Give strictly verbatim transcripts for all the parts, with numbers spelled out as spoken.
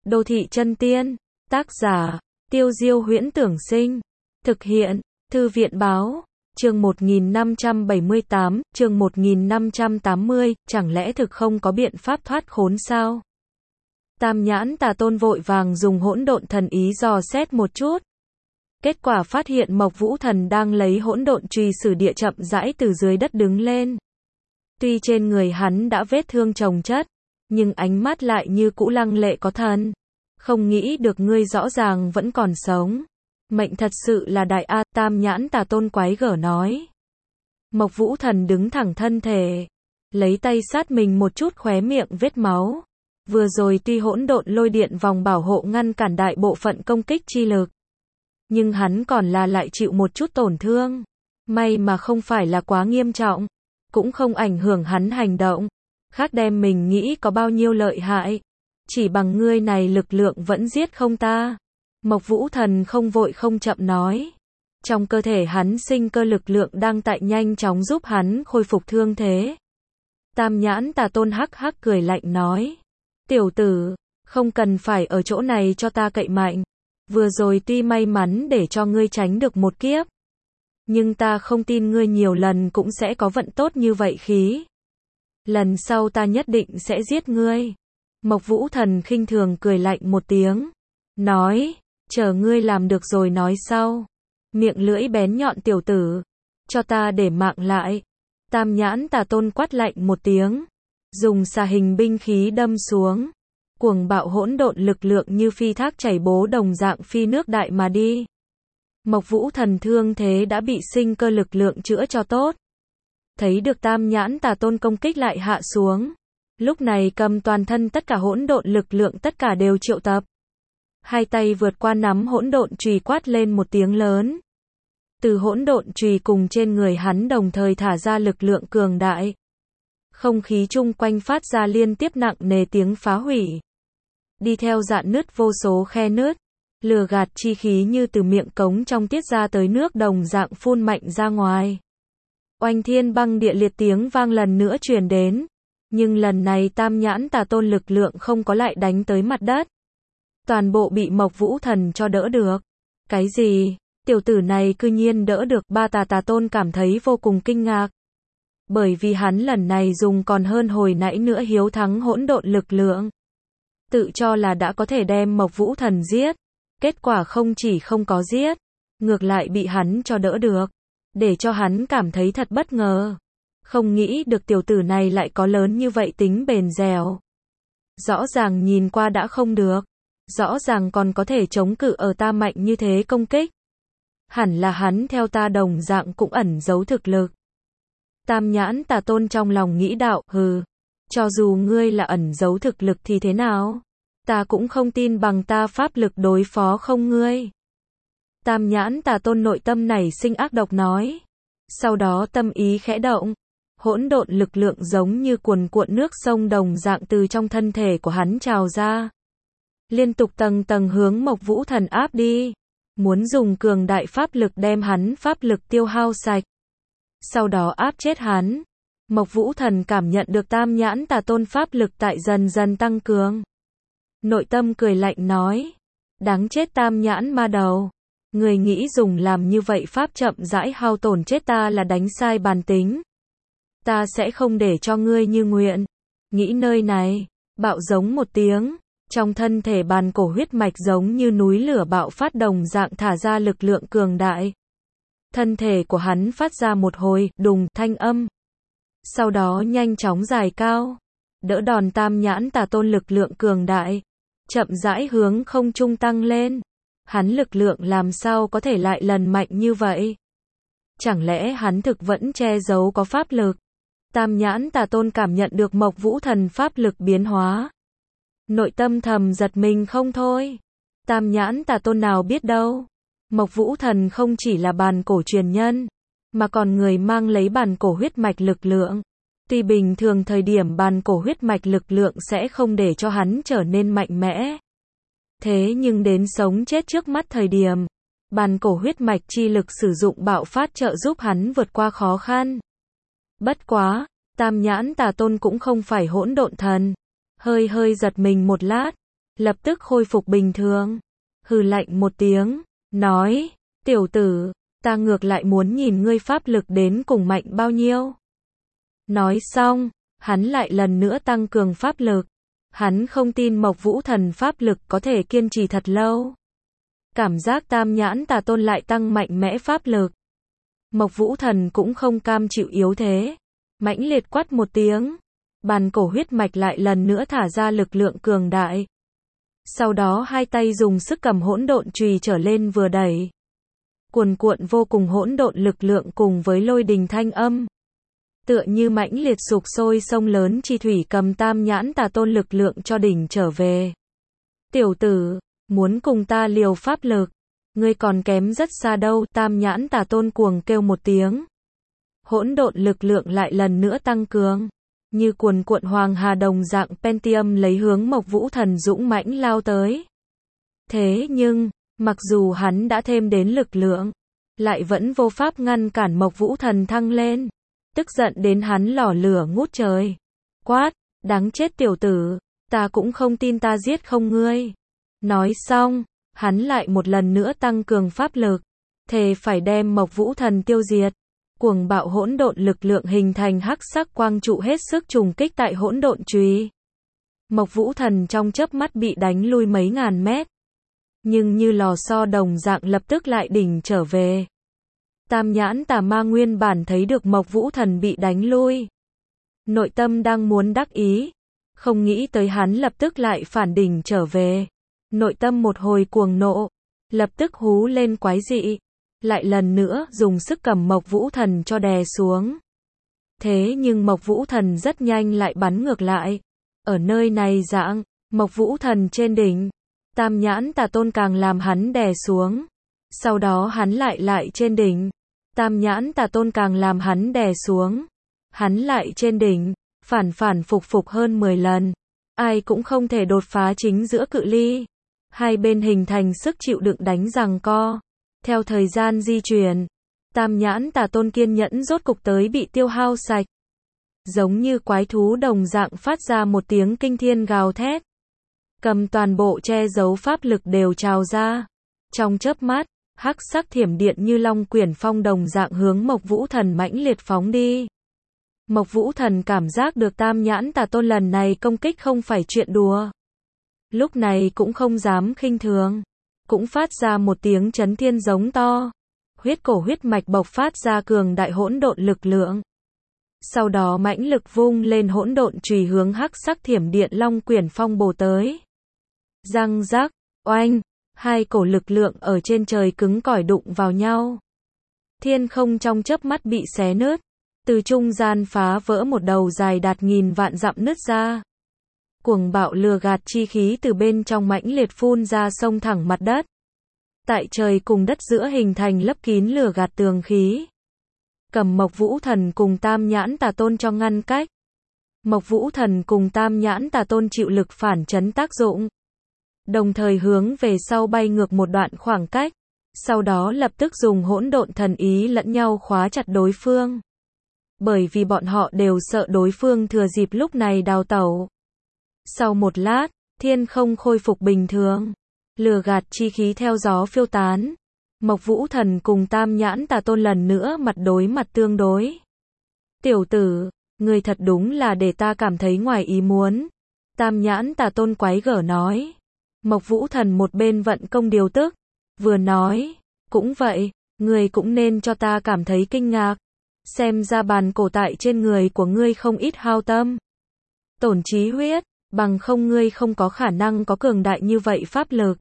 Đô thị chân tiên. Tác giả, Tiêu Diêu Huyễn Tưởng Sinh. Thực hiện, Thư viện Báo. Chương một nghìn năm trăm bảy mươi tám, chương một nghìn năm trăm tám mươi, chẳng lẽ thực không có biện pháp thoát khốn sao? Tam Nhãn Tà Tôn vội vàng dùng hỗn độn thần ý dò xét một chút. Kết quả phát hiện Mộc Vũ Thần đang lấy hỗn độn chùy sử địa chậm rãi từ dưới đất đứng lên. Tuy trên người hắn đã vết thương chồng chất, nhưng ánh mắt lại như cũ lăng lệ có thần. Không nghĩ được ngươi rõ ràng vẫn còn sống. Mệnh thật sự là đại a, Tam Nhãn Tà Tôn quái gở nói. Mộc Vũ Thần đứng thẳng thân thể, lấy tay sát mình một chút khóe miệng vết máu. Vừa rồi tuy hỗn độn lôi điện vòng bảo hộ ngăn cản đại bộ phận công kích chi lực, nhưng hắn còn là lại chịu một chút tổn thương. May mà không phải là quá nghiêm trọng, cũng không ảnh hưởng hắn hành động. Khác đem mình nghĩ có bao nhiêu lợi hại, chỉ bằng ngươi này lực lượng vẫn giết không ta. Mộc Vũ Thần không vội không chậm nói. Trong cơ thể hắn sinh cơ lực lượng đang tại nhanh chóng giúp hắn khôi phục thương thế. Tam Nhãn Tà Tôn hắc hắc cười lạnh nói. Tiểu tử, không cần phải ở chỗ này cho ta cậy mạnh. Vừa rồi tuy may mắn để cho ngươi tránh được một kiếp, nhưng ta không tin ngươi nhiều lần cũng sẽ có vận tốt như vậy khí. Lần sau ta nhất định sẽ giết ngươi. Mộc Vũ Thần khinh thường cười lạnh một tiếng, nói, chờ ngươi làm được rồi nói sau. Miệng lưỡi bén nhọn tiểu tử, cho ta để mạng lại. Tam Nhãn Tà Tôn quát lạnh một tiếng, dùng xà hình binh khí đâm xuống. Cuồng bạo hỗn độn lực lượng như phi thác chảy bố đồng dạng phi nước đại mà đi. Mộc Vũ Thần thương thế đã bị sinh cơ lực lượng chữa cho tốt. Thấy được Tam Nhãn Tà Tôn công kích lại hạ xuống, lúc này cầm toàn thân tất cả hỗn độn lực lượng tất cả đều triệu tập. Hai tay vượt qua nắm hỗn độn chùy quát lên một tiếng lớn. Từ hỗn độn chùy cùng trên người hắn đồng thời thả ra lực lượng cường đại. Không khí chung quanh phát ra liên tiếp nặng nề tiếng phá hủy. Đi theo dạn nứt vô số khe nứt, lừa gạt chi khí như từ miệng cống trong tiết ra tới nước đồng dạng phun mạnh ra ngoài. Oanh thiên băng địa liệt tiếng vang lần nữa truyền đến, nhưng lần này Tam Nhãn Tà Tôn lực lượng không có lại đánh tới mặt đất. Toàn bộ bị Mộc Vũ Thần cho đỡ được. Cái gì? Tiểu tử này cư nhiên đỡ được. Ba Tà Tà Tôn cảm thấy vô cùng kinh ngạc. Bởi vì hắn lần này dùng còn hơn hồi nãy nữa hiếu thắng hỗn độn lực lượng. Tự cho là đã có thể đem Mộc Vũ Thần giết. Kết quả không chỉ không có giết, ngược lại bị hắn cho đỡ được. Để cho hắn cảm thấy thật bất ngờ. Không nghĩ được tiểu tử này lại có lớn như vậy tính bền dẻo. Rõ ràng nhìn qua đã không được. Rõ ràng còn có thể chống cự ở ta mạnh như thế công kích. Hẳn là hắn theo ta đồng dạng cũng ẩn giấu thực lực. Tam Nhãn Tà Tôn trong lòng nghĩ đạo, hừ. Cho dù ngươi là ẩn giấu thực lực thì thế nào? Ta cũng không tin bằng ta pháp lực đối phó không ngươi. Tam Nhãn Tà Tôn nội tâm nảy sinh ác độc nói. Sau đó tâm ý khẽ động. Hỗn độn lực lượng giống như cuồn cuộn nước sông đồng dạng từ trong thân thể của hắn trào ra. Liên tục tầng tầng hướng Mộc Vũ Thần áp đi. Muốn dùng cường đại pháp lực đem hắn pháp lực tiêu hao sạch. Sau đó áp chết hắn. Mộc Vũ Thần cảm nhận được Tam Nhãn Tà Tôn pháp lực tại dần dần tăng cường. Nội tâm cười lạnh nói. Đáng chết Tam Nhãn ma đầu. Người nghĩ dùng làm như vậy pháp chậm rãi hao tổn chết ta là đánh sai bàn tính. Ta sẽ không để cho ngươi như nguyện. Nghĩ nơi này, bạo giống một tiếng. Trong thân thể bàn cổ huyết mạch giống như núi lửa bạo phát đồng dạng thả ra lực lượng cường đại. Thân thể của hắn phát ra một hồi đùng thanh âm. Sau đó nhanh chóng dài cao, đỡ đòn Tam Nhãn Tà Tôn lực lượng cường đại, chậm rãi hướng không trung tăng lên. Hắn lực lượng làm sao có thể lại lần mạnh như vậy? Chẳng lẽ hắn thực vẫn che giấu có pháp lực? Tam Nhãn Tà Tôn cảm nhận được Mộc Vũ Thần pháp lực biến hóa. Nội tâm thầm giật mình không thôi. Tam Nhãn Tà Tôn nào biết đâu. Mộc Vũ Thần không chỉ là bàn cổ truyền nhân, mà còn người mang lấy bàn cổ huyết mạch lực lượng. Tuy bình thường thời điểm bàn cổ huyết mạch lực lượng sẽ không để cho hắn trở nên mạnh mẽ. Thế nhưng đến sống chết trước mắt thời điểm, bàn cổ huyết mạch chi lực sử dụng bạo phát trợ giúp hắn vượt qua khó khăn. Bất quá, Tam Nhãn Tà Tôn cũng không phải hỗn độn thần. Hơi hơi giật mình một lát, lập tức khôi phục bình thường. Hừ lạnh một tiếng, nói, tiểu tử, ta ngược lại muốn nhìn ngươi pháp lực đến cùng mạnh bao nhiêu. Nói xong, hắn lại lần nữa tăng cường pháp lực. Hắn không tin Mộc Vũ Thần pháp lực có thể kiên trì thật lâu. Cảm giác Tam Nhãn Tà Tôn lại tăng mạnh mẽ pháp lực. Mộc Vũ Thần cũng không cam chịu yếu thế. Mãnh liệt quát một tiếng. Bàn cổ huyết mạch lại lần nữa thả ra lực lượng cường đại. Sau đó hai tay dùng sức cầm hỗn độn chùy trở lên vừa đẩy. Cuồn cuộn vô cùng hỗn độn lực lượng cùng với lôi đình thanh âm. Tựa như mãnh liệt sục sôi sông lớn chi thủy cầm Tam Nhãn Tà Tôn lực lượng cho đỉnh trở về. Tiểu tử, muốn cùng ta liều pháp lực, ngươi còn kém rất xa đâu. Tam Nhãn Tà Tôn cuồng kêu một tiếng. Hỗn độn lực lượng lại lần nữa tăng cường. Như cuồn cuộn hoàng hà đồng dạng Pentium lấy hướng Mộc Vũ Thần dũng mãnh lao tới. Thế nhưng, mặc dù hắn đã thêm đến lực lượng, lại vẫn vô pháp ngăn cản Mộc Vũ Thần thăng lên. Tức giận đến hắn lò lửa ngút trời. Quát, đáng chết tiểu tử, ta cũng không tin ta giết không ngươi. Nói xong, hắn lại một lần nữa tăng cường pháp lực, thề phải đem Mộc Vũ Thần tiêu diệt. Cuồng bạo hỗn độn lực lượng hình thành hắc sắc quang trụ hết sức trùng kích tại hỗn độn chùy. Mộc Vũ Thần trong chớp mắt bị đánh lui mấy ngàn mét. Nhưng như lò xo đồng dạng lập tức lại đỉnh trở về. Tam Nhãn Tà Ma nguyên bản thấy được Mộc Vũ Thần bị đánh lui. Nội tâm đang muốn đắc ý. Không nghĩ tới hắn lập tức lại phản đỉnh trở về. Nội tâm một hồi cuồng nộ. Lập tức hú lên quái dị. Lại lần nữa dùng sức cầm Mộc Vũ Thần cho đè xuống. Thế nhưng Mộc Vũ Thần rất nhanh lại bắn ngược lại. Ở nơi này dạng, Mộc Vũ Thần trên đỉnh. Tam Nhãn Tà Tôn càng làm hắn đè xuống. Sau đó hắn lại lại trên đỉnh. Tam Nhãn Tà Tôn càng làm hắn đè xuống. Hắn lại trên đỉnh. Phản phản phục phục hơn mười lần. Ai cũng không thể đột phá chính giữa cự ly. Hai bên hình thành sức chịu đựng đánh giằng co. Theo thời gian di chuyển, Tam Nhãn Tà Tôn kiên nhẫn rốt cục tới bị tiêu hao sạch. Giống như quái thú đồng dạng phát ra một tiếng kinh thiên gào thét. Cầm toàn bộ che giấu pháp lực đều trào ra. Trong chớp mắt, hắc sắc thiểm điện như long quyển phong đồng dạng hướng Mộc Vũ Thần mãnh liệt phóng đi. Mộc Vũ Thần cảm giác được Tam Nhãn Tà Tôn lần này công kích không phải chuyện đùa. Lúc này cũng không dám khinh thường. Cũng phát ra một tiếng chấn thiên giống to. Huyết cổ huyết mạch bộc phát ra cường đại hỗn độn lực lượng. Sau đó mãnh lực vung lên hỗn độn chùy hướng hắc sắc thiểm điện long quyển phong bổ tới. Răng rắc, oanh, hai cổ lực lượng ở trên trời cứng cỏi đụng vào nhau. Thiên không trong chớp mắt bị xé nứt, từ trung gian phá vỡ một đầu dài đạt nghìn vạn dặm nứt ra. Cuồng bạo lừa gạt chi khí từ bên trong mãnh liệt phun ra xông thẳng mặt đất. Tại trời cùng đất giữa hình thành lấp kín lừa gạt tường khí. Cầm Mộc Vũ Thần cùng Tam Nhãn Tà Tôn cho ngăn cách. Mộc Vũ Thần cùng Tam Nhãn Tà Tôn chịu lực phản chấn tác dụng. Đồng thời hướng về sau bay ngược một đoạn khoảng cách. Sau đó lập tức dùng hỗn độn thần ý lẫn nhau khóa chặt đối phương. Bởi vì bọn họ đều sợ đối phương thừa dịp lúc này đào tẩu. Sau một lát, thiên không khôi phục bình thường. Lừa gạt chi khí theo gió phiêu tán. Mộc Vũ Thần cùng Tam Nhãn Tà Tôn lần nữa mặt đối mặt tương đối. Tiểu tử, ngươi thật đúng là để ta cảm thấy ngoài ý muốn. Tam Nhãn Tà Tôn quái gở nói. Mộc Vũ Thần một bên vận công điều tức. Vừa nói, cũng vậy, ngươi cũng nên cho ta cảm thấy kinh ngạc. Xem ra bàn cổ tại trên người của ngươi không ít hao tâm. Tổn trí huyết. Bằng không ngươi không có khả năng có cường đại như vậy pháp lực.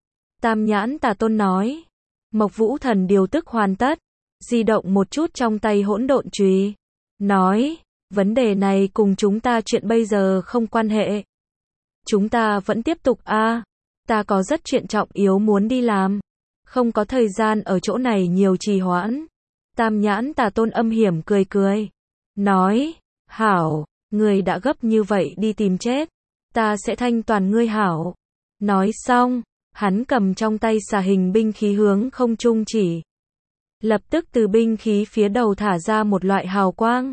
Tam Nhãn Tà Tôn nói. Mộc Vũ Thần điều tức hoàn tất. Di động một chút trong tay hỗn độn chùy. Nói. Vấn đề này cùng chúng ta chuyện bây giờ không quan hệ. Chúng ta vẫn tiếp tục a. À, ta có rất chuyện trọng yếu muốn đi làm. Không có thời gian ở chỗ này nhiều trì hoãn. Tam Nhãn Tà Tôn âm hiểm cười cười. Nói. Hảo. Ngươi đã gấp như vậy đi tìm chết. Ta sẽ thanh toàn ngươi hảo. Nói xong, hắn cầm trong tay xà hình binh khí hướng không trung chỉ. Lập tức từ binh khí phía đầu thả ra một loại hào quang.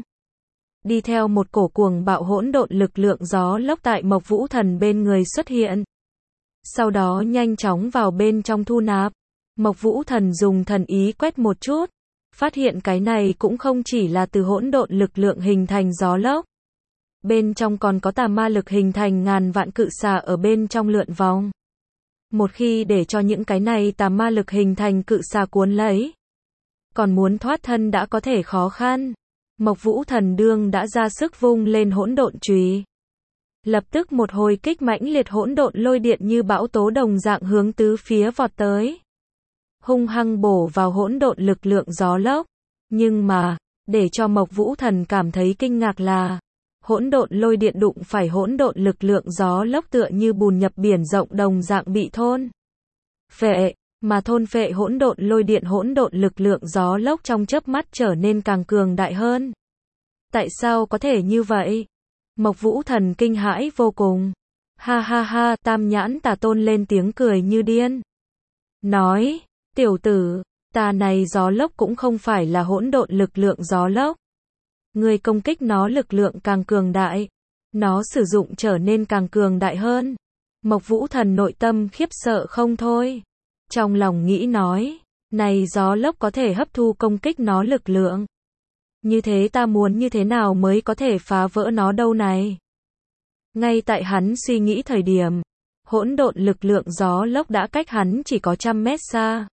Đi theo một cổ cuồng bạo hỗn độn lực lượng gió lốc tại Mộc Vũ Thần bên người xuất hiện. sau đó nhanh chóng vào bên trong thu nạp. Mộc Vũ Thần dùng thần ý quét một chút, phát hiện cái này cũng không chỉ là từ hỗn độn lực lượng hình thành gió lốc. Bên trong còn có tà ma lực hình thành ngàn vạn cự xà ở bên trong lượn vòng. Một khi để cho những cái này tà ma lực hình thành cự xà cuốn lấy, còn muốn thoát thân đã có thể khó khăn. Mộc Vũ Thần đương đã ra sức vung lên hỗn độn chùy. Lập tức một hồi kích mãnh liệt hỗn độn lôi điện như bão tố đồng dạng hướng tứ phía vọt tới. Hung hăng bổ vào hỗn độn lực lượng gió lốc. Nhưng mà, để cho Mộc Vũ Thần cảm thấy kinh ngạc là, hỗn độn lôi điện đụng phải hỗn độn lực lượng gió lốc tựa như bùn nhập biển rộng đồng dạng bị thôn phệ, mà thôn phệ hỗn độn lôi điện hỗn độn lực lượng gió lốc trong chớp mắt trở nên càng cường đại hơn. Tại sao có thể như vậy? Mộc Vũ Thần kinh hãi vô cùng. Ha ha ha, Tam Nhãn Tà Tôn lên tiếng cười như điên. Nói, tiểu tử, tà này gió lốc cũng không phải là hỗn độn lực lượng gió lốc. Người công kích nó lực lượng càng cường đại, nó sử dụng trở nên càng cường đại hơn. Mộc Vũ Thần nội tâm khiếp sợ không thôi. Trong lòng nghĩ nói, này gió lốc có thể hấp thu công kích nó lực lượng. Như thế ta muốn như thế nào mới có thể phá vỡ nó đâu này? Ngay tại hắn suy nghĩ thời điểm, hỗn độn lực lượng gió lốc đã cách hắn chỉ có trăm mét xa.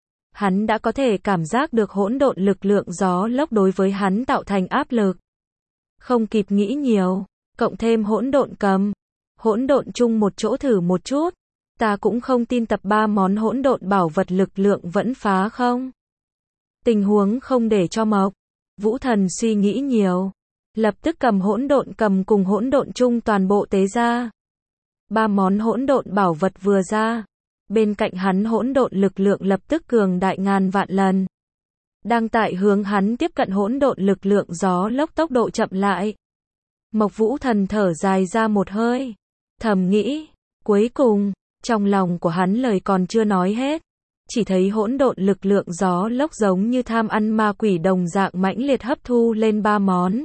Hắn đã có thể cảm giác được hỗn độn lực lượng gió lốc đối với hắn tạo thành áp lực. Không kịp nghĩ nhiều, cộng thêm hỗn độn cầm, hỗn độn chung một chỗ thử một chút, ta cũng không tin tập ba món hỗn độn bảo vật lực lượng vẫn phá không. Tình huống không để cho Mộc Vũ Thần suy nghĩ nhiều, lập tức cầm hỗn độn cầm cùng hỗn độn chung toàn bộ tế ra. Ba món hỗn độn bảo vật vừa ra, bên cạnh hắn hỗn độn lực lượng lập tức cường đại ngàn vạn lần. Đang tại hướng hắn tiếp cận hỗn độn lực lượng gió lốc tốc độ chậm lại. Mộc Vũ Thần thở dài ra một hơi, thầm nghĩ, cuối cùng, trong lòng của hắn lời còn chưa nói hết, chỉ thấy hỗn độn lực lượng gió lốc giống như tham ăn ma quỷ đồng dạng mãnh liệt hấp thu lên ba món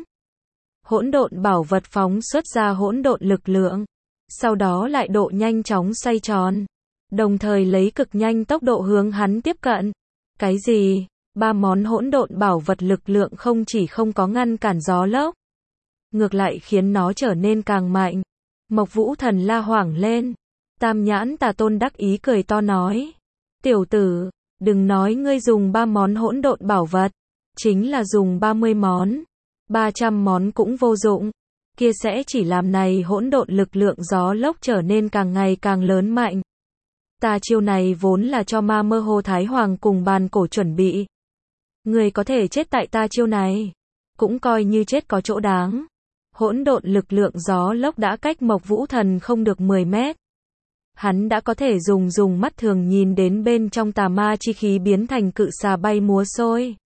hỗn độn bảo vật phóng xuất ra hỗn độn lực lượng, sau đó lại độ nhanh chóng xoay tròn, đồng thời lấy cực nhanh tốc độ hướng hắn tiếp cận. Cái gì? Ba món hỗn độn bảo vật lực lượng không chỉ không có ngăn cản gió lốc, ngược lại khiến nó trở nên càng mạnh. Mộc Vũ Thần la hoảng lên. Tam Nhãn Tà Tôn đắc ý cười to nói, tiểu tử, đừng nói ngươi dùng ba món hỗn độn bảo vật, chính là dùng ba mươi món, ba trăm món cũng vô dụng, kia sẽ chỉ làm này hỗn độn lực lượng gió lốc trở nên càng ngày càng lớn mạnh. Ta chiêu này vốn là cho Ma Mơ Hồ Thái Hoàng cùng bàn cổ chuẩn bị. Người có thể chết tại ta chiêu này, cũng coi như chết có chỗ đáng. Hỗn độn lực lượng gió lốc đã cách Mộc Vũ Thần không được mười mét. Hắn đã có thể dùng dùng mắt thường nhìn đến bên trong tà ma chi khí biến thành cự xà bay múa xôi.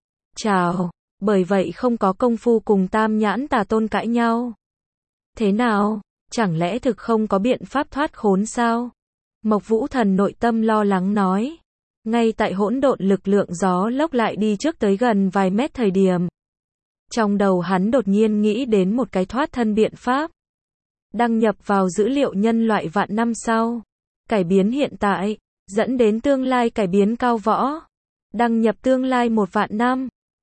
Chào, bởi vậy không có công phu cùng Tam Nhãn Tà Tôn cãi nhau. Thế nào, chẳng lẽ thực không có biện pháp thoát khốn sao? Mộc Vũ Thần nội tâm lo lắng nói. Ngay tại hỗn độn lực lượng gió lốc lại đi trước tới gần vài mét thời điểm, trong đầu hắn đột nhiên nghĩ đến một cái thoát thân biện pháp. Đăng nhập vào dữ liệu nhân loại vạn năm sau. Cải biến hiện tại, dẫn đến tương lai cải biến cao võ. Đăng nhập tương lai một vạn năm.